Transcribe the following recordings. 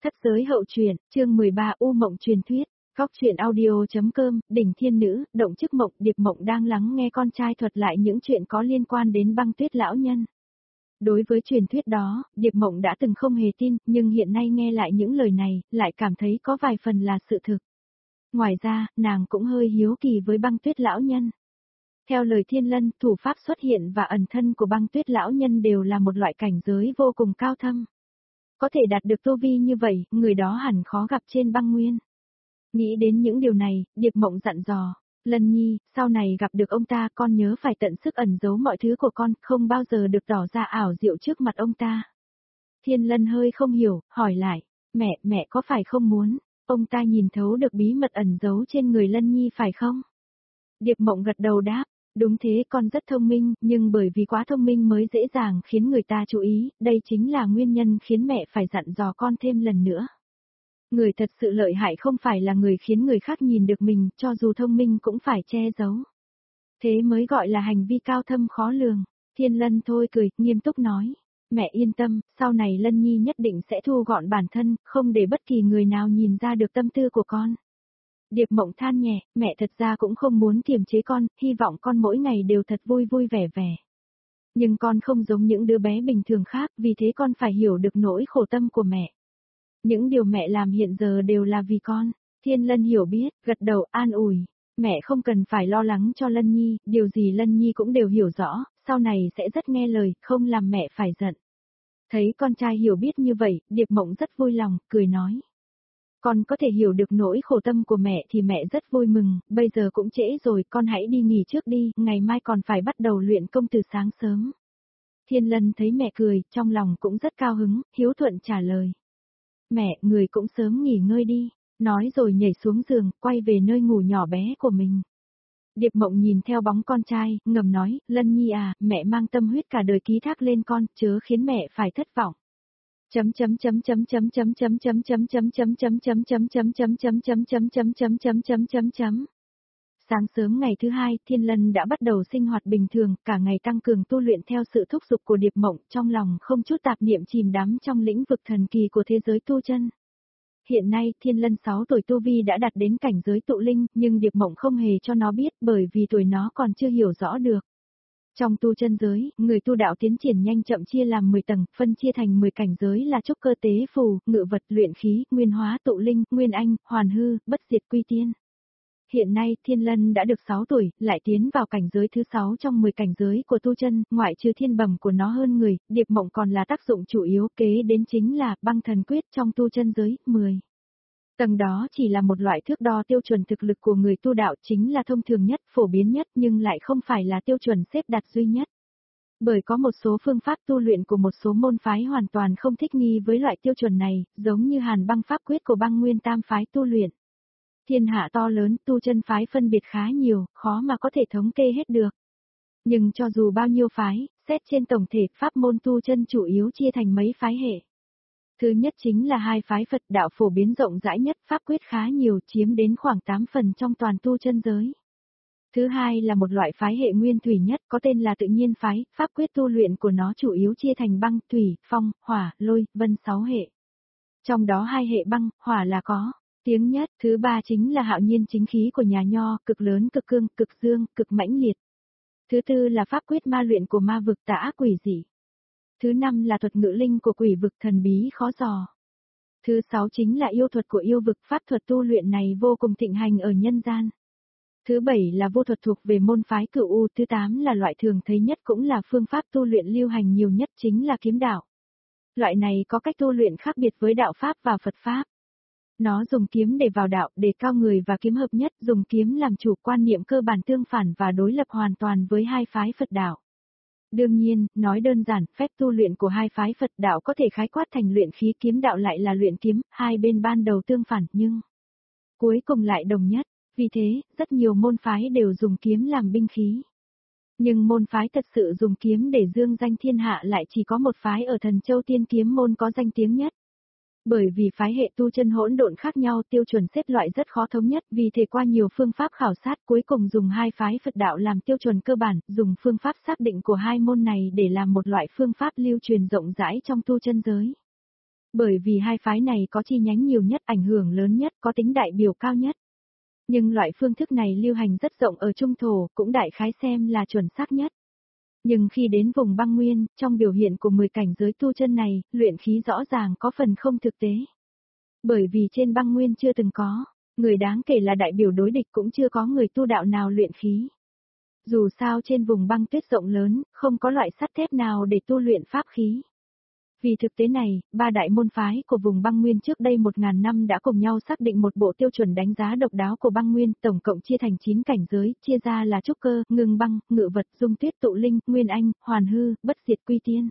Thất giới hậu truyện, chương 13 U Mộng truyền thuyết, góc truyện audio.com, đỉnh thiên nữ, động chức mộng, Điệp Mộng đang lắng nghe con trai thuật lại những chuyện có liên quan đến Băng Tuyết lão nhân. Đối với truyền thuyết đó, Điệp Mộng đã từng không hề tin, nhưng hiện nay nghe lại những lời này, lại cảm thấy có vài phần là sự thực. Ngoài ra, nàng cũng hơi hiếu kỳ với Băng Tuyết lão nhân. Theo lời Thiên Lân, thủ pháp xuất hiện và ẩn thân của Băng Tuyết lão nhân đều là một loại cảnh giới vô cùng cao thâm. Có thể đạt được tu vi như vậy, người đó hẳn khó gặp trên băng nguyên. Nghĩ đến những điều này, Điệp Mộng dặn dò, Lân Nhi, sau này gặp được ông ta con nhớ phải tận sức ẩn giấu mọi thứ của con, không bao giờ được tỏ ra ảo diệu trước mặt ông ta. Thiên Lân hơi không hiểu, hỏi lại, mẹ có phải không muốn, ông ta nhìn thấu được bí mật ẩn giấu trên người Lân Nhi phải không? Điệp Mộng gật đầu đáp. Đúng thế, con rất thông minh, nhưng bởi vì quá thông minh mới dễ dàng khiến người ta chú ý, đây chính là nguyên nhân khiến mẹ phải dặn dò con thêm lần nữa. Người thật sự lợi hại không phải là người khiến người khác nhìn được mình, cho dù thông minh cũng phải che giấu. Thế mới gọi là hành vi cao thâm khó lường. Thiên Lân thôi cười, nghiêm túc nói. Mẹ yên tâm, sau này Lân Nhi nhất định sẽ thu gọn bản thân, không để bất kỳ người nào nhìn ra được tâm tư của con. Điệp Mộng than nhẹ, mẹ thật ra cũng không muốn kiềm chế con, hy vọng con mỗi ngày đều thật vui vui vẻ vẻ. Nhưng con không giống những đứa bé bình thường khác, vì thế con phải hiểu được nỗi khổ tâm của mẹ. Những điều mẹ làm hiện giờ đều là vì con. Thiên Lân hiểu biết, gật đầu an ủi. Mẹ không cần phải lo lắng cho Lân Nhi, điều gì Lân Nhi cũng đều hiểu rõ, sau này sẽ rất nghe lời, không làm mẹ phải giận. Thấy con trai hiểu biết như vậy, Điệp Mộng rất vui lòng, cười nói. Con có thể hiểu được nỗi khổ tâm của mẹ thì mẹ rất vui mừng, bây giờ cũng trễ rồi, con hãy đi nghỉ trước đi, ngày mai còn phải bắt đầu luyện công từ sáng sớm. Thiên Lân thấy mẹ cười, trong lòng cũng rất cao hứng, hiếu thuận trả lời. Mẹ, người cũng sớm nghỉ ngơi đi, nói rồi nhảy xuống giường, quay về nơi ngủ nhỏ bé của mình. Điệp Mộng nhìn theo bóng con trai, ngầm nói, Lân Nhi à, mẹ mang tâm huyết cả đời ký thác lên con, chớ khiến mẹ phải thất vọng. Sáng sớm ngày thứ hai, Thiên Lân đã bắt đầu sinh hoạt bình thường, cả ngày tăng cường tu luyện theo sự thúc giục của Điệp Mộng, trong lòng không chút tạp niệm chìm đắm trong lĩnh vực thần kỳ của thế giới tu chân. Hiện nay, Thiên Lân 6 tuổi tu vi đã đạt đến cảnh giới tụ linh, nhưng Điệp Mộng không hề cho nó biết bởi vì tuổi nó còn chưa hiểu rõ được. Trong tu chân giới, người tu đạo tiến triển nhanh chậm chia làm 10 tầng, phân chia thành 10 cảnh giới là trúc cơ tế phù, ngự vật, luyện khí, nguyên hóa, tụ linh, nguyên anh, hoàn hư, bất diệt quy tiên. Hiện nay, Thiên Lân đã được 6 tuổi, lại tiến vào cảnh giới thứ 6 trong 10 cảnh giới của tu chân, ngoại trừ thiên bẩm của nó hơn người, Điệp Mộng còn là tác dụng chủ yếu, kế đến chính là băng thần quyết trong tu chân giới, 10. Tầng đó chỉ là một loại thước đo tiêu chuẩn thực lực của người tu đạo, chính là thông thường nhất, phổ biến nhất nhưng lại không phải là tiêu chuẩn xếp đặt duy nhất. Bởi có một số phương pháp tu luyện của một số môn phái hoàn toàn không thích nghi với loại tiêu chuẩn này, giống như Hàn Băng pháp quyết của Băng Nguyên Tam phái tu luyện. Thiên hạ to lớn, tu chân phái phân biệt khá nhiều, khó mà có thể thống kê hết được. Nhưng cho dù bao nhiêu phái, xét trên tổng thể, pháp môn tu chân chủ yếu chia thành mấy phái hệ. Thứ nhất chính là hai phái Phật đạo phổ biến rộng rãi nhất, pháp quyết khá nhiều, chiếm đến khoảng 8 phần trong toàn tu chân giới. Thứ hai là một loại phái hệ nguyên thủy nhất, có tên là tự nhiên phái, pháp quyết tu luyện của nó chủ yếu chia thành băng, thủy, phong, hỏa, lôi, vân 6 hệ. Trong đó hai hệ băng, hỏa là có tiếng nhất. Thứ ba chính là hạo nhiên chính khí của nhà Nho, cực lớn, cực cương, cực dương, cực mãnh liệt. Thứ tư là pháp quyết ma luyện của ma vực tà ác quỷ dị. Thứ năm là thuật ngữ linh của quỷ vực thần bí khó dò. Thứ sáu chính là yêu thuật của yêu vực, pháp thuật tu luyện này vô cùng thịnh hành ở nhân gian. Thứ bảy là vô thuật thuộc về môn phái Cửu U, thứ 8 là loại thường thấy nhất cũng là phương pháp tu luyện lưu hành nhiều nhất chính là kiếm đạo. Loại này có cách tu luyện khác biệt với đạo pháp và Phật pháp. Nó dùng kiếm để vào đạo, để cao người và kiếm hợp nhất, dùng kiếm làm chủ, quan niệm cơ bản tương phản và đối lập hoàn toàn với hai phái Phật đạo. Đương nhiên, nói đơn giản, phép tu luyện của hai phái Phật đạo có thể khái quát thành luyện khí, kiếm đạo lại là luyện kiếm, hai bên ban đầu tương phản nhưng cuối cùng lại đồng nhất. Vì thế, rất nhiều môn phái đều dùng kiếm làm binh khí. Nhưng môn phái thật sự dùng kiếm để dương danh thiên hạ lại chỉ có một phái ở Thần Châu Tiên Kiếm môn có danh tiếng nhất. Bởi vì phái hệ tu chân hỗn độn khác nhau, tiêu chuẩn xếp loại rất khó thống nhất, vì thế qua nhiều phương pháp khảo sát cuối cùng dùng hai phái Phật đạo làm tiêu chuẩn cơ bản, dùng phương pháp xác định của hai môn này để làm một loại phương pháp lưu truyền rộng rãi trong tu chân giới. Bởi vì hai phái này có chi nhánh nhiều nhất, ảnh hưởng lớn nhất, có tính đại biểu cao nhất. Nhưng loại phương thức này lưu hành rất rộng ở Trung Thổ, cũng đại khái xem là chuẩn xác nhất. Nhưng khi đến vùng băng nguyên, trong biểu hiện của 10 cảnh giới tu chân này, luyện khí rõ ràng có phần không thực tế. Bởi vì trên băng nguyên chưa từng có, người đáng kể là đại biểu đối địch cũng chưa có người tu đạo nào luyện khí. Dù sao trên vùng băng tuyết rộng lớn, không có loại sắt thép nào để tu luyện pháp khí. Vì thực tế này, ba đại môn phái của vùng băng nguyên trước đây 1000 năm đã cùng nhau xác định một bộ tiêu chuẩn đánh giá độc đáo của băng nguyên, tổng cộng chia thành 9 cảnh giới, chia ra là trúc cơ, ngưng băng, ngự vật, dung tuyết, tụ linh, nguyên anh, hoàn hư, bất diệt, quy tiên.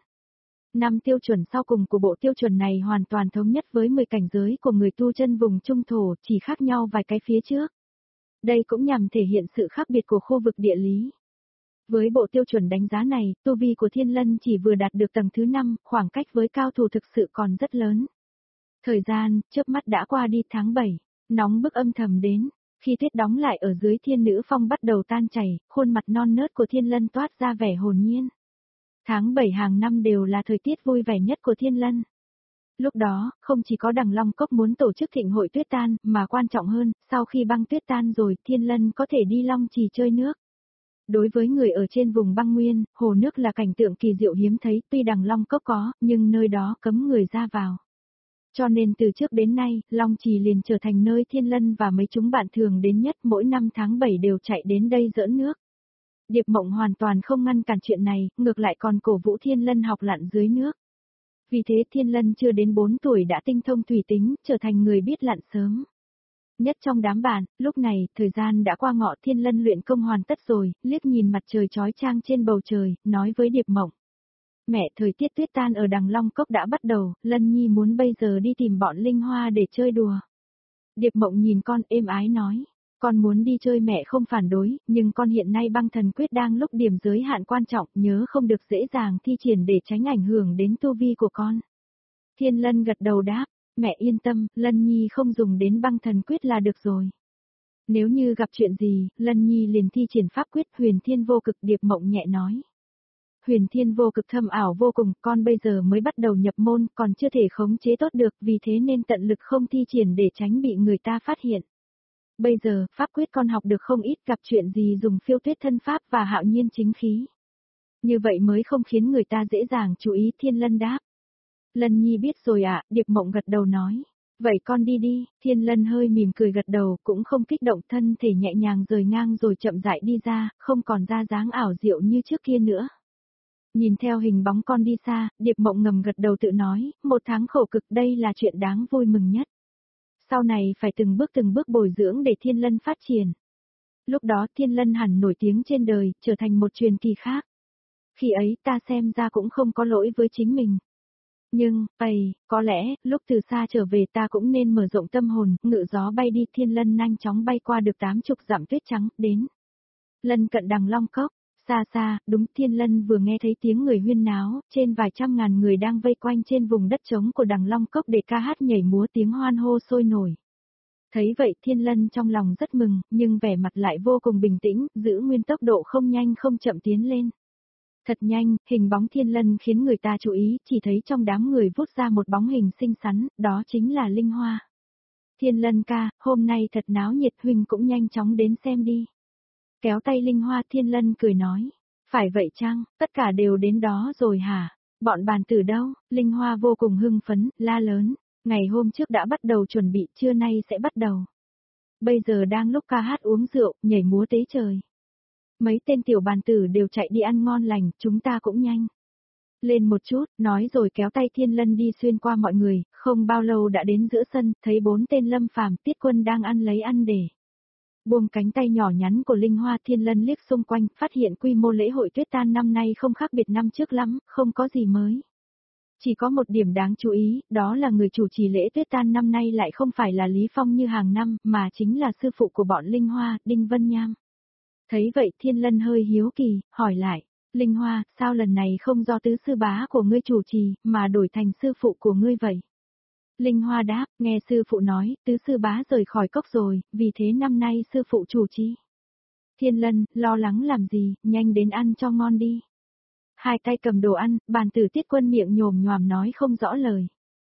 5 tiêu chuẩn sau cùng của bộ tiêu chuẩn này hoàn toàn thống nhất với 10 cảnh giới của người tu chân vùng Trung Thổ, chỉ khác nhau vài cái phía trước. Đây cũng nhằm thể hiện sự khác biệt của khu vực địa lý. Với bộ tiêu chuẩn đánh giá này, tu vi của Thiên Lân chỉ vừa đạt được tầng thứ 5, khoảng cách với cao thủ thực sự còn rất lớn. Thời gian, chớp mắt đã qua đi tháng 7, nóng bức âm thầm đến, khi tuyết đóng lại ở dưới Thiên Nữ Phong bắt đầu tan chảy, khuôn mặt non nớt của Thiên Lân toát ra vẻ hồn nhiên. Tháng 7 hàng năm đều là thời tiết vui vẻ nhất của Thiên Lân. Lúc đó, không chỉ có Đằng Long Cốc muốn tổ chức thịnh hội tuyết tan, mà quan trọng hơn, sau khi băng tuyết tan rồi, Thiên Lân có thể đi Long Trì chơi nước. Đối với người ở trên vùng băng nguyên, hồ nước là cảnh tượng kỳ diệu hiếm thấy, tuy Đằng Long Cốc có, nhưng nơi đó cấm người ra vào. Cho nên từ trước đến nay, Long Trì liền trở thành nơi Thiên Lân và mấy chúng bạn thường đến nhất, mỗi năm tháng 7 đều chạy đến đây giỡn nước. Điệp Mộng hoàn toàn không ngăn cản chuyện này, ngược lại còn cổ vũ Thiên Lân học lặn dưới nước. Vì thế Thiên Lân chưa đến 4 tuổi đã tinh thông thủy tính, trở thành người biết lặn sớm. Nhất trong đám bạn, lúc này, thời gian đã qua ngọ, Thiên Lân luyện công hoàn tất rồi, liếc nhìn mặt trời chói chang trên bầu trời, nói với Điệp Mộng. Mẹ, thời tiết tuyết tan ở Đằng Long Cốc đã bắt đầu, Lân Nhi muốn bây giờ đi tìm bọn Linh Hoa để chơi đùa. Điệp Mộng nhìn con êm ái nói. Con muốn đi chơi mẹ không phản đối, nhưng con hiện nay băng thần quyết đang lúc điểm giới hạn quan trọng, nhớ không được dễ dàng thi triển để tránh ảnh hưởng đến tu vi của con. Thiên Lân gật đầu đáp, mẹ yên tâm, Lân Nhi không dùng đến băng thần quyết là được rồi. Nếu như gặp chuyện gì, Lân Nhi liền thi triển pháp quyết Huyền Thiên Vô Cực. Điệp Mộng nhẹ nói. Huyền Thiên Vô Cực thâm ảo vô cùng, con bây giờ mới bắt đầu nhập môn, còn chưa thể khống chế tốt được, vì thế nên tận lực không thi triển để tránh bị người ta phát hiện. Bây giờ, pháp quyết con học được không ít, gặp chuyện gì dùng phiêu tuyết thân pháp và hạo nhiên chính khí. Như vậy mới không khiến người ta dễ dàng chú ý. Thiên Lân đáp. Lân Nhi biết rồi ạ, Điệp Mộng gật đầu nói. Vậy con đi đi. Thiên Lân hơi mỉm cười gật đầu, cũng không kích động, thân thể nhẹ nhàng rời ngang rồi chậm rãi đi ra, không còn ra dáng ảo diệu như trước kia nữa. Nhìn theo hình bóng con đi xa, Điệp Mộng ngầm gật đầu tự nói, 1 tháng khổ cực đây là chuyện đáng vui mừng nhất. Sau này phải từng bước bồi dưỡng để Thiên Lân phát triển. Lúc đó Thiên Lân hẳn nổi tiếng trên đời, trở thành một truyền kỳ khác. Khi ấy ta xem ra cũng không có lỗi với chính mình. Nhưng, có lẽ, lúc từ xa trở về ta cũng nên mở rộng tâm hồn, ngự gió bay đi. Thiên Lân nhanh chóng bay qua được 80 dặm tuyết trắng, đến. Lân cận Đằng Long Cốc, xa xa, đúng. Thiên Lân vừa nghe thấy tiếng người huyên náo, trên vài trăm ngàn người đang vây quanh trên vùng đất trống của Đằng Long Cốc để ca hát nhảy múa, tiếng hoan hô sôi nổi. Thấy vậy Thiên Lân trong lòng rất mừng, nhưng vẻ mặt lại vô cùng bình tĩnh, giữ nguyên tốc độ không nhanh không chậm tiến lên. Thật nhanh, hình bóng Thiên Lân khiến người ta chú ý, chỉ thấy trong đám người vút ra một bóng hình xinh xắn, đó chính là Linh Hoa. Thiên Lân ca, hôm nay thật náo nhiệt, huynh cũng nhanh chóng đến xem đi. Kéo tay Linh Hoa, Thiên Lân cười nói. Phải vậy chăng, tất cả đều đến đó rồi hả? Bọn bàn tử đâu? Linh Hoa vô cùng hưng phấn, la lớn. Ngày hôm trước đã bắt đầu chuẩn bị, trưa nay sẽ bắt đầu. Bây giờ đang lúc ca hát uống rượu, nhảy múa tế trời. Mấy tên tiểu bàn tử đều chạy đi ăn ngon lành, chúng ta cũng nhanh. Lên một chút, nói rồi kéo tay Thiên Lân đi xuyên qua mọi người, không bao lâu đã đến giữa sân, thấy 4 tên Lâm Phàm, Tiết Quân đang ăn lấy ăn để. Buông cánh tay nhỏ nhắn của Linh Hoa, Thiên Lân liếc xung quanh, phát hiện quy mô lễ hội tuyết tan năm nay không khác biệt năm trước lắm, không có gì mới. Chỉ có một điểm đáng chú ý, đó là người chủ trì lễ tuyết tan năm nay lại không phải là Lý Phong như hàng năm, mà chính là sư phụ của bọn Linh Hoa, Đinh Vân Nham. Thấy vậy Thiên Lân hơi hiếu kỳ, hỏi lại, Linh Hoa, sao lần này không do tứ sư bá của ngươi chủ trì, mà đổi thành sư phụ của ngươi vậy? Linh Hoa đáp, nghe sư phụ nói, tứ sư bá rời khỏi cốc rồi, vì thế năm nay sư phụ chủ trì. Thiên Lân, lo lắng làm gì, nhanh đến ăn cho ngon đi. Hai tay cầm đồ ăn, bàn tử Tiết Quân miệng nhồm nhoàm nói không rõ lời.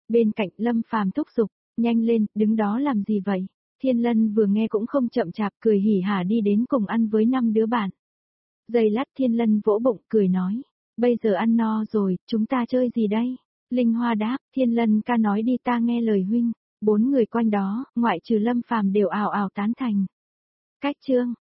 Bên cạnh Lâm Phàm thúc giục, nhanh lên, đứng đó làm gì vậy? Thiên Lân vừa nghe cũng không chậm chạp cười hỉ hả đi đến cùng ăn với 5 đứa bạn. Giây lát Thiên Lân vỗ bụng cười nói, bây giờ ăn no rồi, chúng ta chơi gì đây? Linh Hoa đáp, Thiên Lân ca nói đi ta nghe lời huynh. 4 người quanh đó, ngoại trừ Lâm Phàm đều ào ào tán thành. Cách chương